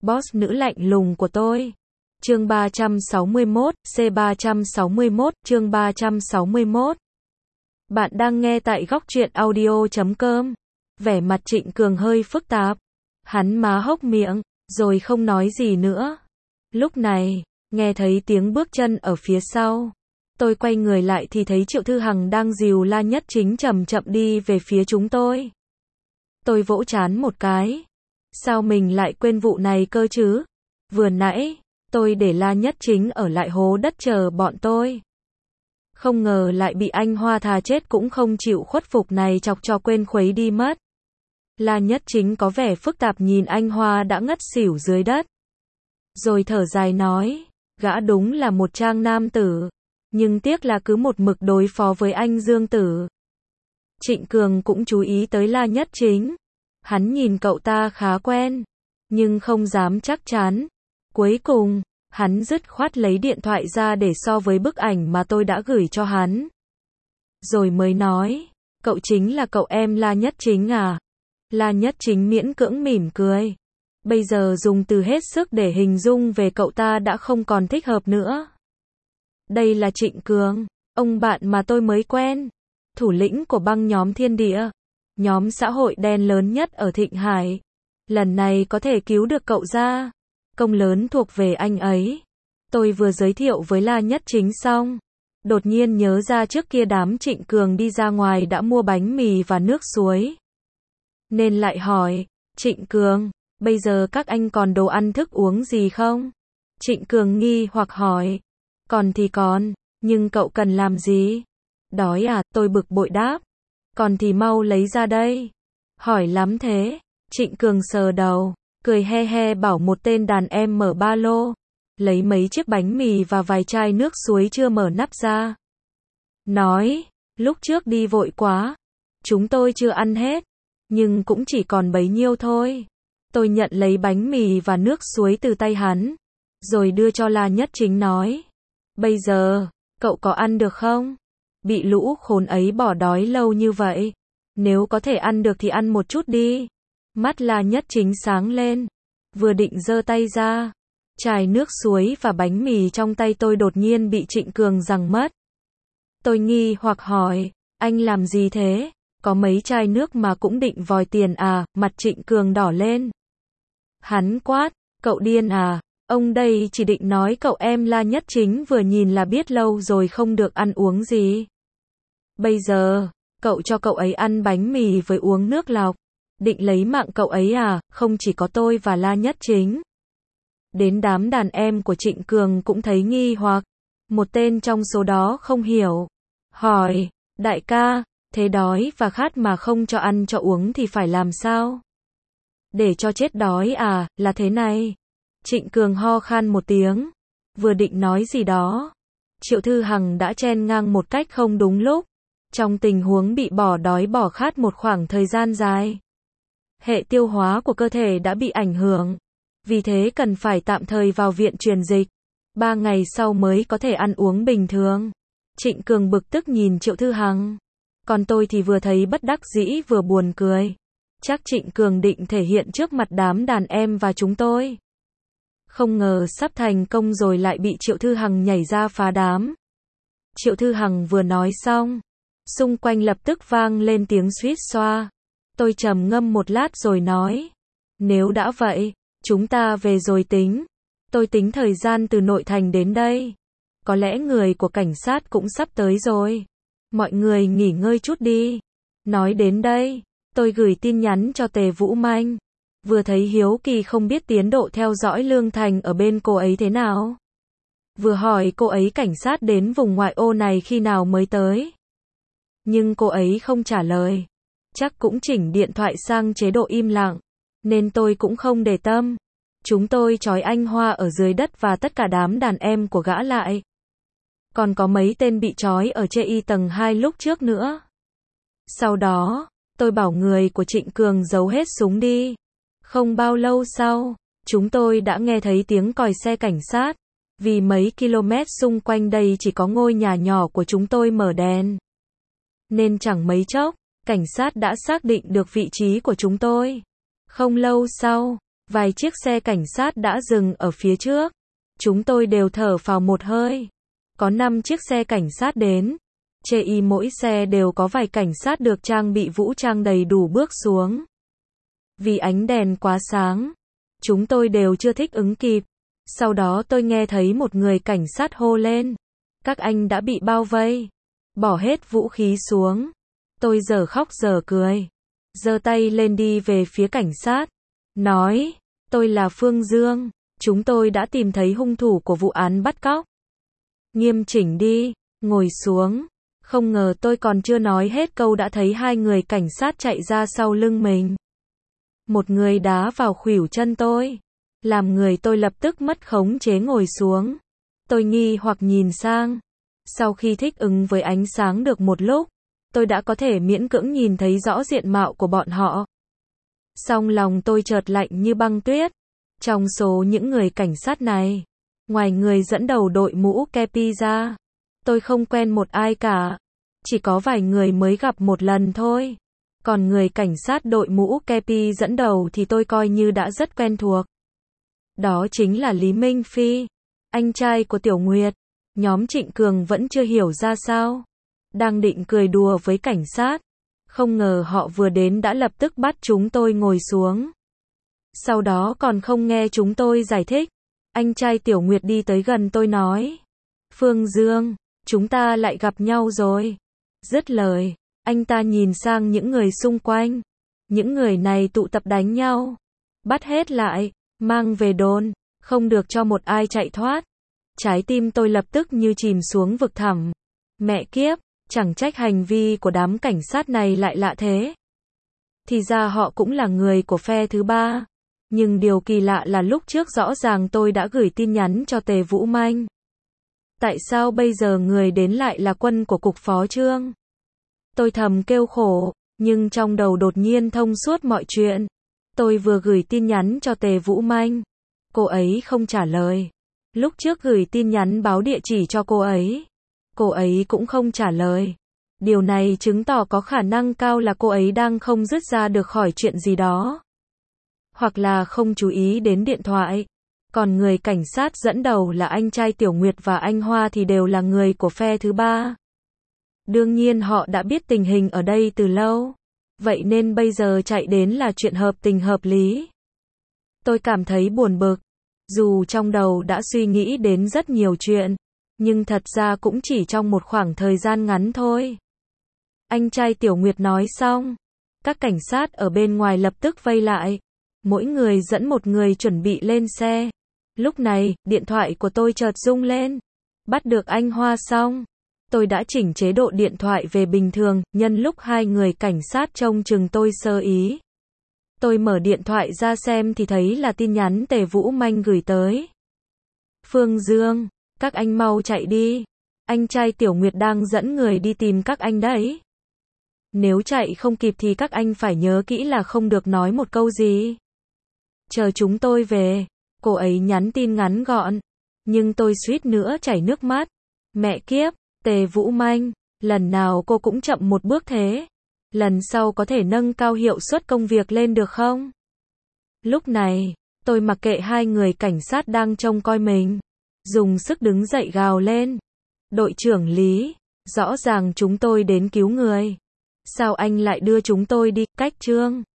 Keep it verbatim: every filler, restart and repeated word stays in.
boss nữ lạnh lùng của tôi. Chương ba trăm sáu mươi mốt, C ba trăm sáu mươi mốt, chương ba trăm sáu mươi mốt. Bạn đang nghe tại góc truyện audio chấm com. Vẻ mặt Trịnh Cường hơi phức tạp. Hắn má hốc miệng, rồi không nói gì nữa. Lúc này, nghe thấy tiếng bước chân ở phía sau. Tôi quay người lại thì thấy Triệu Thư Hằng đang dìu La Nhất Chính chậm chậm đi về phía chúng tôi. Tôi vỗ trán một cái. Sao mình lại quên vụ này cơ chứ? Vừa nãy, tôi để La Nhất Chính ở lại hố đất chờ bọn tôi. Không ngờ lại bị anh Hoa thà chết cũng không chịu khuất phục này chọc cho quên khuấy đi mất. La Nhất Chính có vẻ phức tạp nhìn anh Hoa đã ngất xỉu dưới đất. Rồi thở dài nói, gã đúng là một trang nam tử. Nhưng tiếc là cứ một mực đối phó với anh Dương Tử. Trịnh Cường cũng chú ý tới La Nhất Chính. Hắn nhìn cậu ta khá quen, nhưng không dám chắc chắn. Cuối cùng, hắn dứt khoát lấy điện thoại ra để so với bức ảnh mà tôi đã gửi cho hắn. Rồi mới nói, cậu chính là cậu em La Nhất Chính à? La Nhất Chính miễn cưỡng mỉm cười. Bây giờ dùng từ hết sức để hình dung về cậu ta đã không còn thích hợp nữa. Đây là Trịnh Cường, ông bạn mà tôi mới quen. Thủ lĩnh của băng nhóm Thiên Địa. Nhóm xã hội đen lớn nhất ở Thịnh Hải. Lần này có thể cứu được cậu ra. Công lớn thuộc về anh ấy. Tôi vừa giới thiệu với La Nhất Chính xong. Đột nhiên nhớ ra trước kia đám Trịnh Cường đi ra ngoài đã mua bánh mì và nước suối. Nên lại hỏi, Trịnh Cường, bây giờ các anh còn đồ ăn thức uống gì không? Trịnh Cường nghi hoặc hỏi, còn thì còn, nhưng cậu cần làm gì? Đói à, tôi bực bội đáp. Còn thì mau lấy ra đây. Hỏi lắm thế. Trịnh Cường sờ đầu, cười he he bảo một tên đàn em mở ba lô. Lấy mấy chiếc bánh mì và vài chai nước suối chưa mở nắp ra. Nói, lúc trước đi vội quá. Chúng tôi chưa ăn hết. Nhưng cũng chỉ còn bấy nhiêu thôi. Tôi nhận lấy bánh mì và nước suối từ tay hắn. Rồi đưa cho La Nhất Chính nói. Bây giờ, cậu có ăn được không? Bị lũ khốn ấy bỏ đói lâu như vậy. Nếu có thể ăn được thì ăn một chút đi. Mắt La Nhất Chính sáng lên. Vừa định giơ tay ra. Chai nước suối và bánh mì trong tay tôi đột nhiên bị Trịnh Cường giằng mất. Tôi nghi hoặc hỏi, anh làm gì thế? Có mấy chai nước mà cũng định vòi tiền à? Mặt Trịnh Cường đỏ lên. Hắn quát, cậu điên à? Ông đây chỉ định nói cậu em La Nhất Chính vừa nhìn là biết lâu rồi không được ăn uống gì. Bây giờ, cậu cho cậu ấy ăn bánh mì với uống nước lọc. Định lấy mạng cậu ấy à? Không chỉ có tôi và La Nhất Chính. Đến đám đàn em của Trịnh Cường cũng thấy nghi hoặc. Một tên trong số đó không hiểu. Hỏi, đại ca, thế đói và khát mà không cho ăn cho uống thì phải làm sao? Để cho chết đói à? Là thế này. Trịnh Cường ho khan một tiếng. Vừa định nói gì đó. Triệu Thư Hằng đã chen ngang một cách không đúng lúc. Trong tình huống bị bỏ đói bỏ khát một khoảng thời gian dài. Hệ tiêu hóa của cơ thể đã bị ảnh hưởng. Vì thế cần phải tạm thời vào viện truyền dịch. Ba ngày sau mới có thể ăn uống bình thường. Trịnh Cường bực tức nhìn Triệu Thư Hằng. Còn tôi thì vừa thấy bất đắc dĩ vừa buồn cười. Chắc Trịnh Cường định thể hiện trước mặt đám đàn em và chúng tôi. Không ngờ sắp thành công rồi lại bị Triệu Thư Hằng nhảy ra phá đám. Triệu Thư Hằng vừa nói xong. Xung quanh lập tức vang lên tiếng suýt xoa. Tôi trầm ngâm một lát rồi nói. Nếu đã vậy, chúng ta về rồi tính. Tôi tính thời gian từ nội thành đến đây. Có lẽ người của cảnh sát cũng sắp tới rồi. Mọi người nghỉ ngơi chút đi. Nói đến đây, tôi gửi tin nhắn cho Tề Vũ Manh. Vừa thấy hiếu kỳ không biết tiến độ theo dõi Lương Thành ở bên cô ấy thế nào. Vừa hỏi cô ấy cảnh sát đến vùng ngoại ô này khi nào mới tới. Nhưng cô ấy không trả lời. Chắc cũng chỉnh điện thoại sang chế độ im lặng. Nên tôi cũng không để tâm. Chúng tôi trói anh Hoa ở dưới đất và tất cả đám đàn em của gã lại. Còn có mấy tên bị trói ở chê y tầng hai lúc trước nữa. Sau đó, tôi bảo người của Trịnh Cường giấu hết súng đi. Không bao lâu sau, chúng tôi đã nghe thấy tiếng còi xe cảnh sát. Vì mấy km xung quanh đây chỉ có ngôi nhà nhỏ của chúng tôi mở đèn. Nên chẳng mấy chốc, cảnh sát đã xác định được vị trí của chúng tôi. Không lâu sau, Vài chiếc xe cảnh sát đã dừng ở phía trước. Chúng tôi đều thở phào một hơi. Có năm chiếc xe cảnh sát đến. Chê y mỗi xe đều có vài cảnh sát được trang bị vũ trang đầy đủ bước xuống. Vì ánh đèn quá sáng, chúng tôi đều chưa thích ứng kịp. Sau đó tôi nghe thấy một người cảnh sát hô lên. Các anh đã bị bao vây. Bỏ hết vũ khí xuống. Tôi giờ khóc giờ cười. Giơ tay lên đi về phía cảnh sát. Nói, tôi là Phương Dương. Chúng tôi đã tìm thấy hung thủ của vụ án bắt cóc. Nghiêm chỉnh đi, ngồi xuống. Không ngờ tôi còn chưa nói hết câu đã thấy hai người cảnh sát chạy ra sau lưng mình. Một người đá vào khuỷu chân tôi. Làm người tôi lập tức mất khống chế ngồi xuống. Tôi nghi hoặc nhìn sang. Sau khi thích ứng với ánh sáng được một lúc, tôi đã có thể miễn cưỡng nhìn thấy rõ diện mạo của bọn họ. Song lòng tôi chợt lạnh như băng tuyết. Trong số những người cảnh sát này, ngoài người dẫn đầu đội mũ kepi ra, tôi không quen một ai cả. Chỉ có vài người mới gặp một lần thôi. Còn người cảnh sát đội mũ kepi dẫn đầu thì tôi coi như đã rất quen thuộc. Đó chính là Lý Minh Phi, anh trai của Tiểu Nguyệt. Nhóm Trịnh Cường vẫn chưa hiểu ra sao. Đang định cười đùa với cảnh sát. Không ngờ họ vừa đến đã lập tức bắt chúng tôi ngồi xuống. Sau đó còn không nghe chúng tôi giải thích. Anh trai Tiểu Nguyệt đi tới gần tôi nói. Phương Dương, chúng ta lại gặp nhau rồi. Dứt lời, anh ta nhìn sang những người xung quanh. Những người này tụ tập đánh nhau. Bắt hết lại, mang về đồn, không được cho một ai chạy thoát. Trái tim tôi lập tức như chìm xuống vực thẳm. Mẹ kiếp, chẳng trách hành vi của đám cảnh sát này lại lạ thế. Thì ra họ cũng là người của phe thứ ba. Nhưng điều kỳ lạ là lúc trước rõ ràng tôi đã gửi tin nhắn cho Tề Vũ Manh. Tại sao bây giờ người đến lại là quân của cục phó Trương? Tôi thầm kêu khổ, nhưng trong đầu đột nhiên thông suốt mọi chuyện. Tôi vừa gửi tin nhắn cho Tề Vũ Manh. Cô ấy không trả lời. Lúc trước gửi tin nhắn báo địa chỉ cho cô ấy. Cô ấy cũng không trả lời. Điều này chứng tỏ có khả năng cao là cô ấy đang không dứt ra được khỏi chuyện gì đó. Hoặc là không chú ý đến điện thoại. Còn người cảnh sát dẫn đầu là anh trai Tiểu Nguyệt và anh Hoa thì đều là người của phe thứ ba. Đương nhiên họ đã biết tình hình ở đây từ lâu. Vậy nên bây giờ chạy đến là chuyện hợp tình hợp lý. Tôi cảm thấy buồn bực. Dù trong đầu đã suy nghĩ đến rất nhiều chuyện. Nhưng thật ra cũng chỉ trong một khoảng thời gian ngắn thôi. Anh trai Tiểu Nguyệt nói xong. Các cảnh sát ở bên ngoài lập tức vây lại. Mỗi người dẫn một người chuẩn bị lên xe. Lúc này, điện thoại của tôi chợt rung lên. Bắt được anh Hoa xong. Tôi đã chỉnh chế độ điện thoại về bình thường, nhân lúc hai người cảnh sát trông chừng tôi sơ ý. Tôi mở điện thoại ra xem thì thấy là tin nhắn Tề Vũ Manh gửi tới. Phương Dương, các anh mau chạy đi. Anh trai Tiểu Nguyệt đang dẫn người đi tìm các anh đấy. Nếu chạy không kịp thì các anh phải nhớ kỹ là không được nói một câu gì. Chờ chúng tôi về. Cô ấy nhắn tin ngắn gọn. Nhưng tôi suýt nữa chảy nước mắt. Mẹ kiếp, Tề Vũ Manh, lần nào cô cũng chậm một bước thế. Lần sau có thể nâng cao hiệu suất công việc lên được không? Lúc này, tôi mặc kệ hai người cảnh sát đang trông coi mình. Dùng sức đứng dậy gào lên. Đội trưởng Lý, rõ ràng chúng tôi đến cứu người. Sao anh lại đưa chúng tôi đi cách Trương?